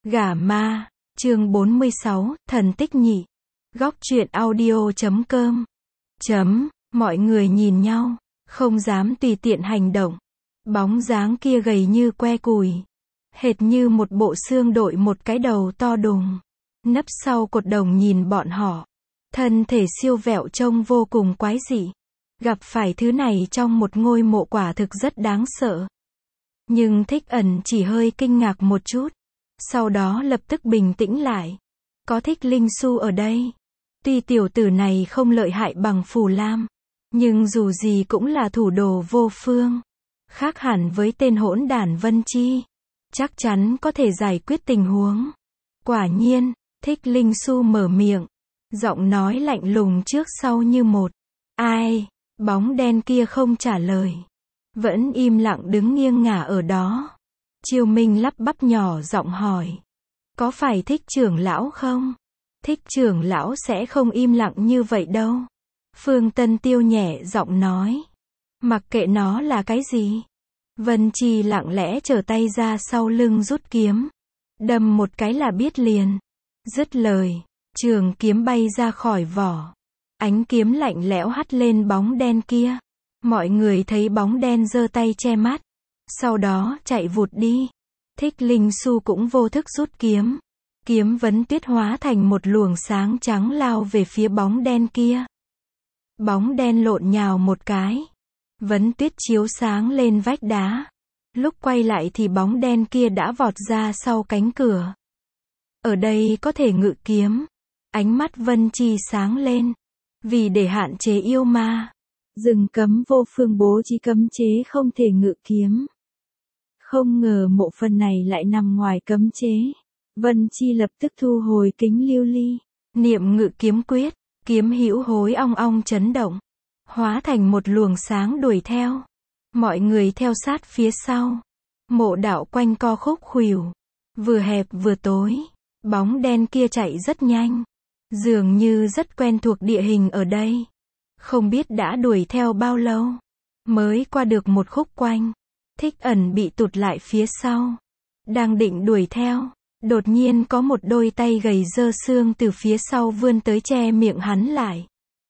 Gả ma, chương 46, thần tích nhị. Góc truyện audio.com. Mọi người nhìn nhau, không dám tùy tiện hành động. Bóng dáng kia gầy như que củi, hệt như một bộ xương đội một cái đầu to đùng, nấp sau cột đồng nhìn bọn họ. Thân thể siêu vẹo trông vô cùng quái dị. Gặp phải thứ này trong một ngôi mộ quả thực rất đáng sợ. Nhưng Thích Ẩn chỉ hơi kinh ngạc một chút, sau đó lập tức bình tĩnh lại. Có Thích Linh Su ở đây. Tuy tiểu tử này không lợi hại bằng Phù Lam, nhưng dù gì cũng là thủ đồ vô phương. Khác hẳn với tên hỗn đản Vân Chi. Chắc chắn có thể giải quyết tình huống. Quả nhiên, Thích Linh Su mở miệng. Giọng nói lạnh lùng trước sau như một. Ai? Bóng đen kia không trả lời. Vẫn im lặng đứng nghiêng ngả ở đó. Chiêu Minh lắp bắp nhỏ giọng hỏi. Có phải Thích trưởng lão không? Thích trưởng lão sẽ không im lặng như vậy đâu. Phương Tân Tiêu nhẹ giọng nói. Mặc kệ nó là cái gì. Vân Chi lặng lẽ trở tay ra sau lưng rút kiếm. Đâm một cái là biết liền. Dứt lời, trường kiếm bay ra khỏi vỏ. Ánh kiếm lạnh lẽo hắt lên bóng đen kia. Mọi người thấy bóng đen giơ tay che mắt. Sau đó chạy vụt đi. Thích Linh Su cũng vô thức rút kiếm. Kiếm vấn tuyết hóa thành một luồng sáng trắng lao về phía bóng đen kia. Bóng đen lộn nhào một cái. Vấn tuyết chiếu sáng lên vách đá. Lúc quay lại thì bóng đen kia đã vọt ra sau cánh cửa. Ở đây có thể ngự kiếm. Ánh mắt Vân Chi sáng lên. Vì để hạn chế yêu ma, rừng cấm vô phương bố trí cấm chế không thể ngự kiếm. Không ngờ mộ phần này lại nằm ngoài cấm chế. Vân Chi lập tức thu hồi kính lưu ly. Niệm ngự kiếm quyết, kiếm hữu hối ong ong chấn động. Hóa thành một luồng sáng đuổi theo. Mọi người theo sát phía sau. Mộ đạo quanh co khúc khuỷu. Vừa hẹp vừa tối. Bóng đen kia chạy rất nhanh. Dường như rất quen thuộc địa hình ở đây. Không biết đã đuổi theo bao lâu. Mới qua được một khúc quanh. Thích Ẩn bị tụt lại phía sau. Đang định đuổi theo. Đột nhiên có một đôi tay gầy dơ xương từ phía sau vươn tới che miệng hắn lại.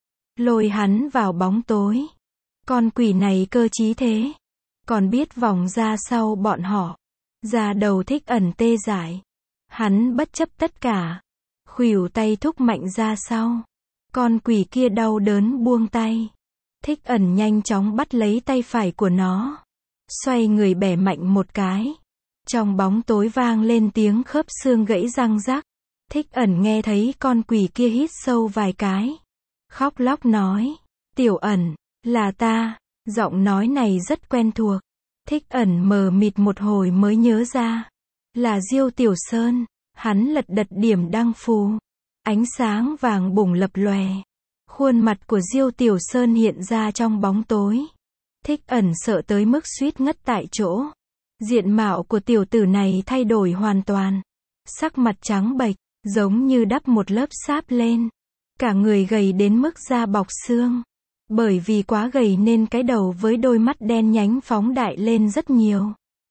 Lôi hắn vào bóng tối. Con quỷ này cơ trí thế. Còn biết vòng ra sau bọn họ. Da đầu Thích Ẩn tê dại. Hắn bất chấp tất cả. Khuỷu tay thúc mạnh ra sau. Con quỷ kia đau đớn buông tay. Thích Ẩn nhanh chóng bắt lấy tay phải của nó. Xoay người bẻ mạnh một cái. Trong bóng tối vang lên tiếng khớp xương gãy răng rắc. Thích Ẩn nghe thấy con quỷ kia hít sâu vài cái. Khóc lóc nói. Tiểu Ẩn, là ta. Giọng nói này rất quen thuộc. Thích Ẩn mờ mịt một hồi mới nhớ ra. Là Diêu Tiểu Sơn. Hắn lật đật điểm đăng phù. Ánh sáng vàng bùng lập lòe. Khuôn mặt của Diêu Tiểu Sơn hiện ra trong bóng tối. Thích Ẩn sợ tới mức suýt ngất tại chỗ. Diện mạo của tiểu tử này thay đổi hoàn toàn. Sắc mặt trắng bệch, giống như đắp một lớp sáp lên. Cả người gầy đến mức da bọc xương. Bởi vì quá gầy nên cái đầu với đôi mắt đen nhánh phóng đại lên rất nhiều.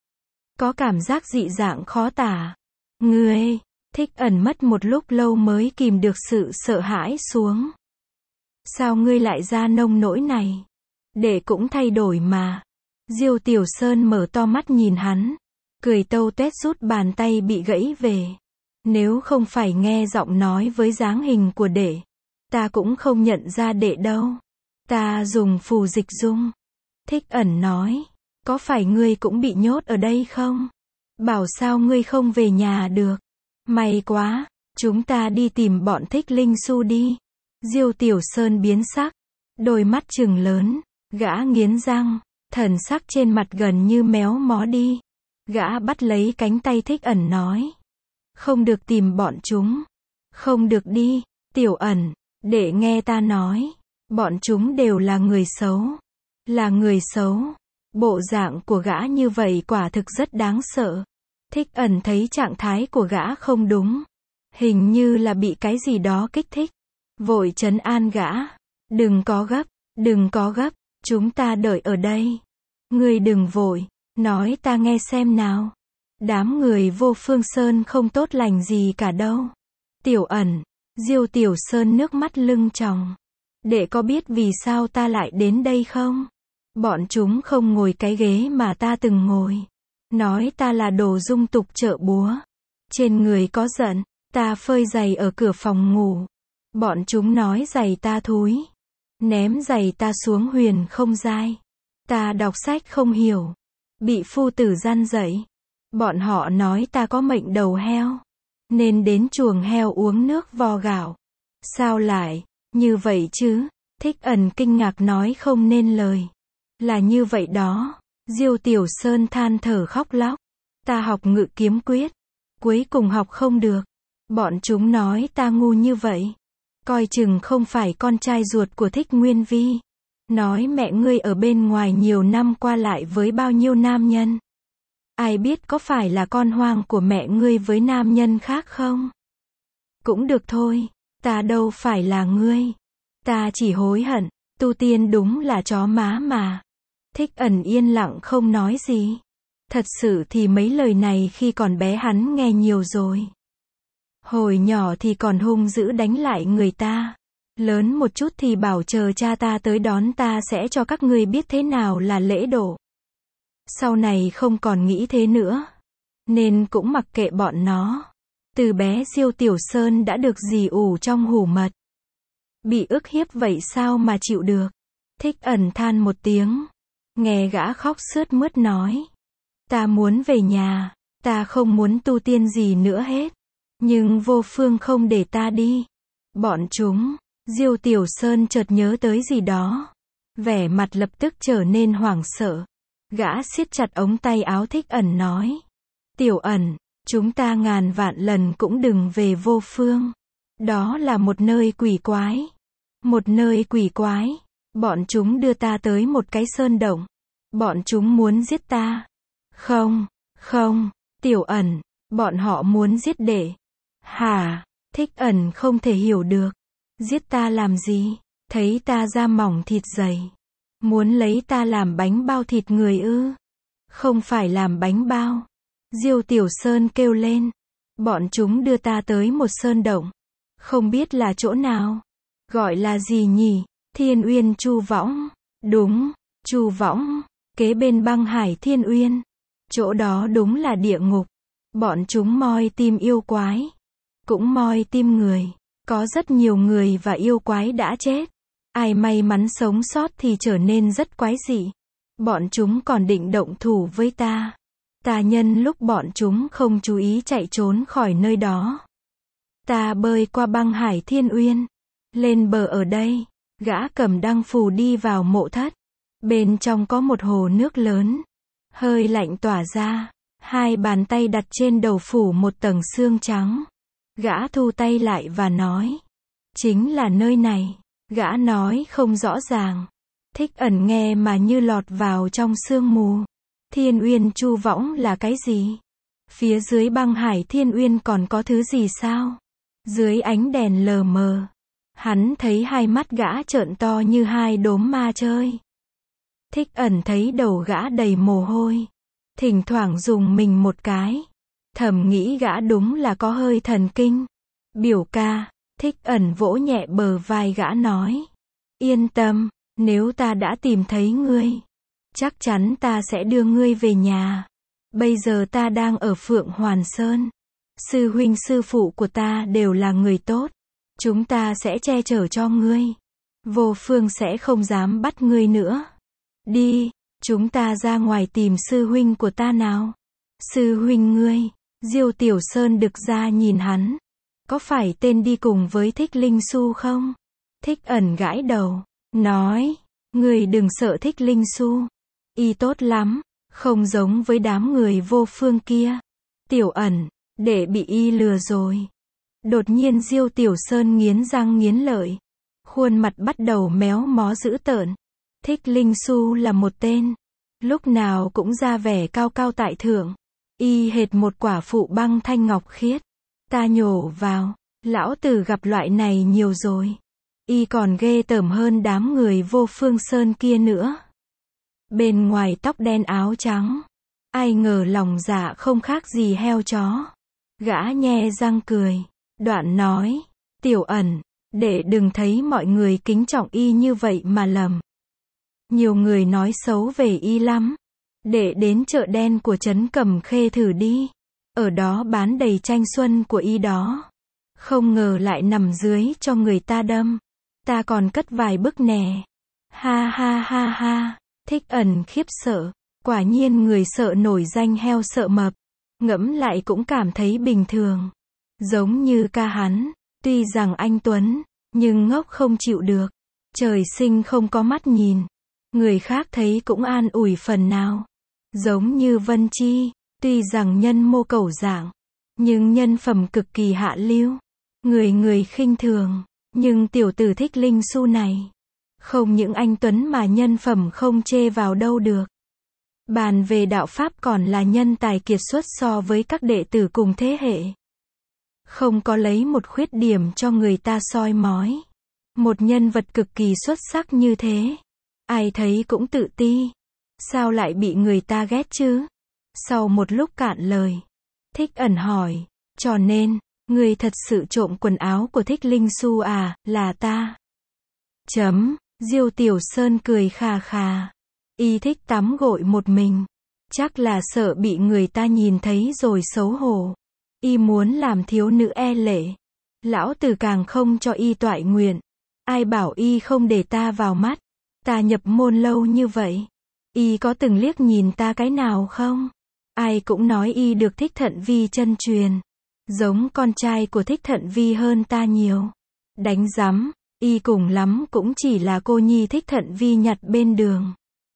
Có cảm giác dị dạng khó tả. Ngươi, Thích Ẩn mất một lúc lâu mới kìm được sự sợ hãi xuống. Sao ngươi lại ra nông nỗi này? Đệ cũng thay đổi mà. Diêu Tiểu Sơn mở to mắt nhìn hắn. Cười tâu tuét rút bàn tay bị gãy về. Nếu không phải nghe giọng nói với dáng hình của đệ, ta cũng không nhận ra đệ đâu. Ta dùng phù dịch dung. Thích Ẩn nói. Có phải ngươi cũng bị nhốt ở đây không? Bảo sao ngươi không về nhà được. May quá, chúng ta đi tìm bọn Thích Linh Su đi. Diêu Tiểu Sơn biến sắc. Đôi mắt trừng lớn. Gã nghiến răng. Thần sắc trên mặt gần như méo mó đi. Gã bắt lấy cánh tay Thích Ẩn nói. Không được tìm bọn chúng. Không được đi, Tiểu Ẩn. Để nghe ta nói. Bọn chúng đều là người xấu. Là người xấu. Bộ dạng của gã như vậy quả thực rất đáng sợ. Thích Ẩn thấy trạng thái của gã không đúng. Hình như là bị cái gì đó kích thích. Vội trấn an gã. Đừng có gấp, đừng có gấp. Chúng ta đợi ở đây. Ngươi đừng vội. Nói ta nghe xem nào. Đám người Vô Phương Sơn không tốt lành gì cả đâu. Tiểu Ẩn, Diêu Tiểu Sơn nước mắt lưng tròng. Đệ có biết vì sao ta lại đến đây không? Bọn chúng không ngồi cái ghế mà ta từng ngồi. Nói ta là đồ dung tục chợ búa. Trên người có giận, ta phơi giày ở cửa phòng ngủ. Bọn chúng nói giày ta thúi. Ném giày ta xuống huyền không giai. Ta đọc sách không hiểu. Bị phu tử gian dạy. Bọn họ nói ta có mệnh đầu heo. Nên đến chuồng heo uống nước vo gạo. Sao lại, như vậy chứ? Thích Ẩn kinh ngạc nói không nên lời. Là như vậy đó. Diêu Tiểu Sơn than thở khóc lóc. Ta học Ngự Kiếm Quyết. Cuối cùng học không được. Bọn chúng nói ta ngu như vậy. Coi chừng không phải con trai ruột của Thích Nguyên Vi. Nói mẹ ngươi ở bên ngoài nhiều năm qua lại với bao nhiêu nam nhân. Ai biết có phải là con hoang của mẹ ngươi với nam nhân khác không? Cũng được thôi, ta đâu phải là ngươi. Ta chỉ hối hận, tu tiên đúng là chó má mà. Thích Ẩn yên lặng không nói gì. Thật sự thì mấy lời này khi còn bé hắn nghe nhiều rồi. Hồi nhỏ thì còn hung dữ đánh lại người ta. Lớn một chút thì bảo chờ cha ta tới đón ta sẽ cho các ngươi biết thế nào là lễ độ. Sau này không còn nghĩ thế nữa. Nên cũng mặc kệ bọn nó. Từ bé Diêu Tiểu Sơn đã được dì ủ trong hủ mật. Bị ức hiếp vậy sao mà chịu được. Thích Ẩn than một tiếng. Nghe gã khóc sướt mướt nói. Ta muốn về nhà. Ta không muốn tu tiên gì nữa hết. Nhưng Vô Phương không để ta đi. Bọn chúng. Diêu Tiểu Sơn chợt nhớ tới gì đó. Vẻ mặt lập tức trở nên hoảng sợ. Gã siết chặt ống tay áo Thích Ẩn nói. Tiểu Ẩn, chúng ta ngàn vạn lần cũng đừng về Vô Phương. Đó là một nơi quỷ quái. Một nơi quỷ quái. Bọn chúng đưa ta tới một cái sơn động. Bọn chúng muốn giết ta. Không, không, Tiểu Ẩn, bọn họ muốn giết đệ. Hả? Thích Ẩn không thể hiểu được. Giết ta làm gì? Thấy ta da mỏng thịt dày. Muốn lấy ta làm bánh bao thịt người ư? Không phải làm bánh bao. Diêu Tiểu Sơn kêu lên. Bọn chúng đưa ta tới một sơn động. Không biết là chỗ nào. Gọi là gì nhỉ? Thiên Uyên Chu Võng. Đúng, Chu Võng. Kế bên băng hải Thiên Uyên. Chỗ đó đúng là địa ngục. Bọn chúng moi tim yêu quái. Cũng moi tim người. Có rất nhiều người và yêu quái đã chết. Ai may mắn sống sót thì trở nên rất quái dị. Bọn chúng còn định động thủ với ta. Ta nhân lúc bọn chúng không chú ý chạy trốn khỏi nơi đó. Ta bơi qua băng hải Thiên Uyên. Lên bờ ở đây. Gã cầm đăng phù đi vào mộ thất. Bên trong có một hồ nước lớn. Hơi lạnh tỏa ra. Hai bàn tay đặt trên đầu phủ một tầng xương trắng. Gã thu tay lại và nói. Chính là nơi này. Gã nói không rõ ràng. Thích Ẩn nghe mà như lọt vào trong sương mù. Thiên Uyên Chu Võng là cái gì? Phía dưới băng hải Thiên Uyên còn có thứ gì sao? Dưới ánh đèn lờ mờ. Hắn thấy hai mắt gã trợn to như hai đốm ma chơi. Thích Ẩn thấy đầu gã đầy mồ hôi. Thỉnh thoảng dùng mình một cái. Thầm nghĩ gã đúng là có hơi thần kinh. Biểu ca. Thích Ẩn vỗ nhẹ bờ vai gã nói. Yên tâm, nếu ta đã tìm thấy ngươi. Chắc chắn ta sẽ đưa ngươi về nhà. Bây giờ ta đang ở Phượng Hoàn Sơn. Sư huynh sư phụ của ta đều là người tốt. Chúng ta sẽ che chở cho ngươi. Vô Phương sẽ không dám bắt ngươi nữa. Đi, chúng ta ra ngoài tìm sư huynh của ta nào. Sư huynh ngươi. Diêu Tiểu Sơn đực ra nhìn hắn. Có phải tên đi cùng với Thích Linh Xu không? Thích Ẩn gãi đầu. Nói. Ngươi đừng sợ Thích Linh Xu. Y tốt lắm. Không giống với đám người Vô Phương kia. Tiểu Ẩn. Để bị y lừa rồi. Đột nhiên Diêu Tiểu Sơn nghiến răng nghiến lợi. Khuôn mặt bắt đầu méo mó dữ tợn. Thích Linh Xu là một tên. Lúc nào cũng ra vẻ cao cao tại thượng. Y hệt một quả phụ băng thanh ngọc khiết. Ta nhổ vào. Lão tử gặp loại này nhiều rồi. Y còn ghê tởm hơn đám người Vô Phương Sơn kia nữa. Bên ngoài tóc đen áo trắng. Ai ngờ lòng dạ không khác gì heo chó. Gã nhe răng cười, đoạn nói, Tiểu Ẩn, đệ đừng thấy mọi người kính trọng y như vậy mà lầm. Nhiều người nói xấu về y lắm. Đệ đến chợ đen của trấn Cẩm Khê thử đi. Ở đó bán đầy tranh xuân của y đó. Không ngờ lại nằm dưới cho người ta đâm. Ta còn cất vài bức nè. Ha ha ha ha. Thích Ẩn khiếp sợ. Quả nhiên người sợ nổi danh heo sợ mập. Ngẫm lại cũng cảm thấy bình thường. Giống như ca hắn. Tuy rằng anh Tuấn, nhưng ngốc không chịu được. Trời sinh không có mắt nhìn. Người khác thấy cũng an ủi phần nào. Giống như Vân Chi, tuy rằng nhân mô cẩu dạng, nhưng nhân phẩm cực kỳ hạ lưu. Người người khinh thường, nhưng tiểu tử Thích Linh Su này, không những anh Tuấn mà nhân phẩm không chê vào đâu được. Bàn về đạo pháp còn là nhân tài kiệt xuất so với các đệ tử cùng thế hệ. Không có lấy một khuyết điểm cho người ta soi mói. Một nhân vật cực kỳ xuất sắc như thế. Ai thấy cũng tự ti. Sao lại bị người ta ghét chứ? Sau một lúc cạn lời, Thích Ẩn hỏi, cho nên, người thật sự trộm quần áo của Thích Linh Su à, là ta. Diêu Tiểu Sơn cười khà khà. Y thích tắm gội một mình. Chắc là sợ bị người ta nhìn thấy rồi xấu hổ. Y muốn làm thiếu nữ e lệ. Lão tử càng không cho y toại nguyện. Ai bảo y không để ta vào mắt. Ta nhập môn lâu như vậy. Y có từng liếc nhìn ta cái nào không? Ai cũng nói y được Thích Thận Vi chân truyền. Giống con trai của Thích Thận Vi hơn ta nhiều. Đánh rắm, y cùng lắm cũng chỉ là cô nhi Thích Thận Vi nhặt bên đường.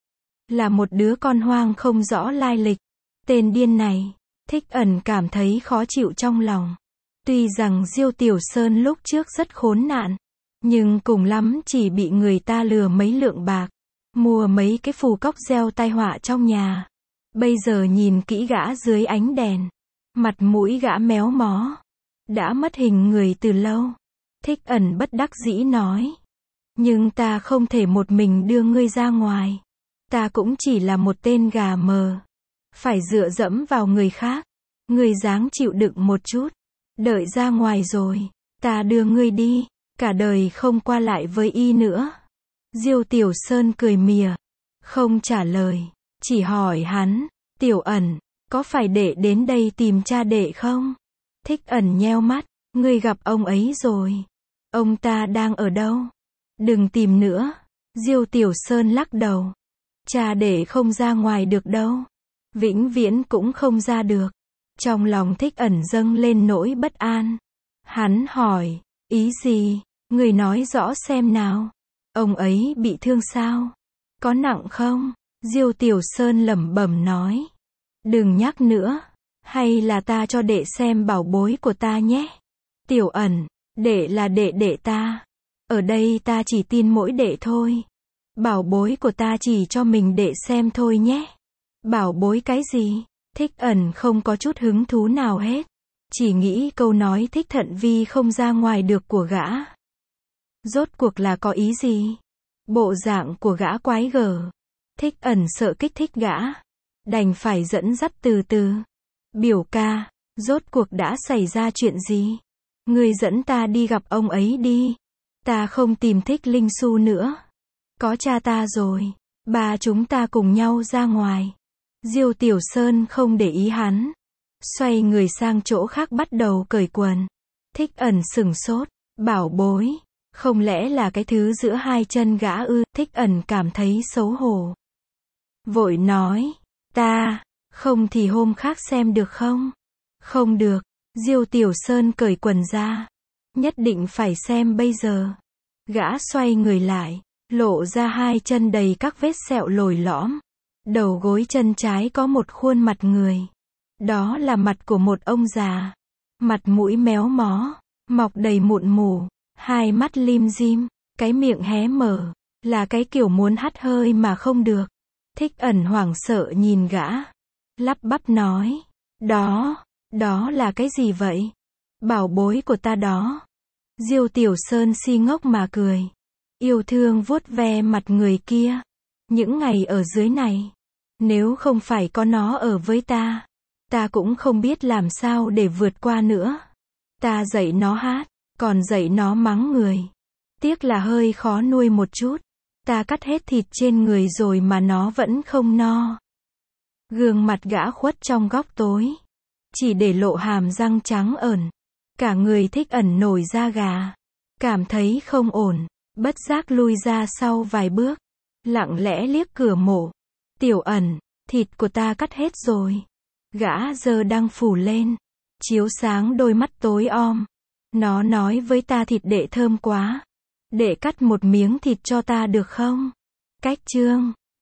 Là một đứa con hoang không rõ lai lịch. Tên điên này, Thích Ẩn cảm thấy khó chịu trong lòng. Tuy rằng Diêu Tiểu Sơn lúc trước rất khốn nạn, nhưng cùng lắm chỉ bị người ta lừa mấy lượng bạc. Mua mấy cái phù cóc gieo tai họa trong nhà. Bây giờ nhìn kỹ gã dưới ánh đèn. Mặt mũi gã méo mó. Đã mất hình người từ lâu. Thích Ẩn bất đắc dĩ nói. Nhưng ta không thể một mình đưa ngươi ra ngoài. Ta cũng chỉ là một tên gà mờ. Phải dựa dẫm vào người khác. Ngươi dáng chịu đựng một chút. Đợi ra ngoài rồi. Ta đưa ngươi đi. Cả đời không qua lại với y nữa. Diêu Tiểu Sơn cười mỉa. Không trả lời. Chỉ hỏi hắn. Tiểu Ẩn, có phải đệ đến đây tìm cha đệ không? Thích Ẩn nheo mắt. Ngươi gặp ông ấy rồi. Ông ta đang ở đâu? Đừng tìm nữa. Diêu Tiểu Sơn lắc đầu. Cha đệ không ra ngoài được đâu. Vĩnh viễn cũng không ra được. Trong lòng Thích Ẩn dâng lên nỗi bất an. Hắn hỏi. Ý gì? Ngươi nói rõ xem nào. Ông ấy bị thương sao? Có nặng không? Diêu Tiểu Sơn lẩm bẩm nói. Đừng nhắc nữa. Hay là ta cho đệ xem bảo bối của ta nhé. Tiểu Ẩn, đệ là đệ ta. Ở đây ta chỉ tin mỗi đệ thôi. Bảo bối của ta chỉ cho mình đệ xem thôi nhé. Bảo bối cái gì? Thích Ẩn không có chút hứng thú nào hết. Chỉ nghĩ câu nói Thích Thận Vi không ra ngoài được của gã. Rốt cuộc là có ý gì? Bộ dạng của gã quái gở. Thích Ẩn sợ kích thích gã. Đành phải dẫn dắt từ từ. Biểu ca, rốt cuộc đã xảy ra chuyện gì? Ngươi dẫn ta đi gặp ông ấy đi. Ta không tìm Thích Linh Su nữa. Có cha ta rồi. Ba chúng ta cùng nhau ra ngoài. Diêu Tiểu Sơn không để ý hắn. Xoay người sang chỗ khác bắt đầu cởi quần. Thích Ẩn sửng sốt. Bảo bối. Không lẽ là cái thứ giữa hai chân gã ư? Thích Ẩn cảm thấy xấu hổ. Vội nói. Ta. Không thì hôm khác xem được không? Không được. Diêu Tiểu Sơn cởi quần ra. Nhất định phải xem bây giờ. Gã xoay người lại. Lộ ra hai chân đầy các vết sẹo lồi lõm. Đầu gối chân trái có một khuôn mặt người. Đó là mặt của một ông già. Mặt mũi méo mó. Mọc đầy mụn mủ. Hai mắt lim dim. Cái miệng hé mở. Là cái kiểu muốn hắt hơi mà không được. Thích Ẩn hoảng sợ nhìn gã. Lắp bắp nói. Đó là cái gì vậy? Bảo bối của ta đó. Diêu Tiểu Sơn si ngốc mà cười. Yêu thương vuốt ve mặt người kia. Những ngày ở dưới này. Nếu không phải có nó ở với ta cũng không biết làm sao để vượt qua nữa. Ta dạy nó hát, còn dạy nó mắng người. Tiếc là hơi khó nuôi một chút. Ta cắt hết thịt trên người rồi mà nó vẫn không no. Gương mặt gã khuất trong góc tối. Chỉ để lộ hàm răng trắng ẩn. Cả người thích ẩn nổi da gà. Cảm thấy không ổn. Bất giác lui ra sau vài bước. Lặng lẽ liếc cửa mổ. Tiểu Ẩn, thịt của ta cắt hết rồi. Gã giơ đăng phủ lên. Chiếu sáng đôi mắt tối om. Nó nói với ta thịt đệ thơm quá. Đệ cắt một miếng thịt cho ta được không? Cách chương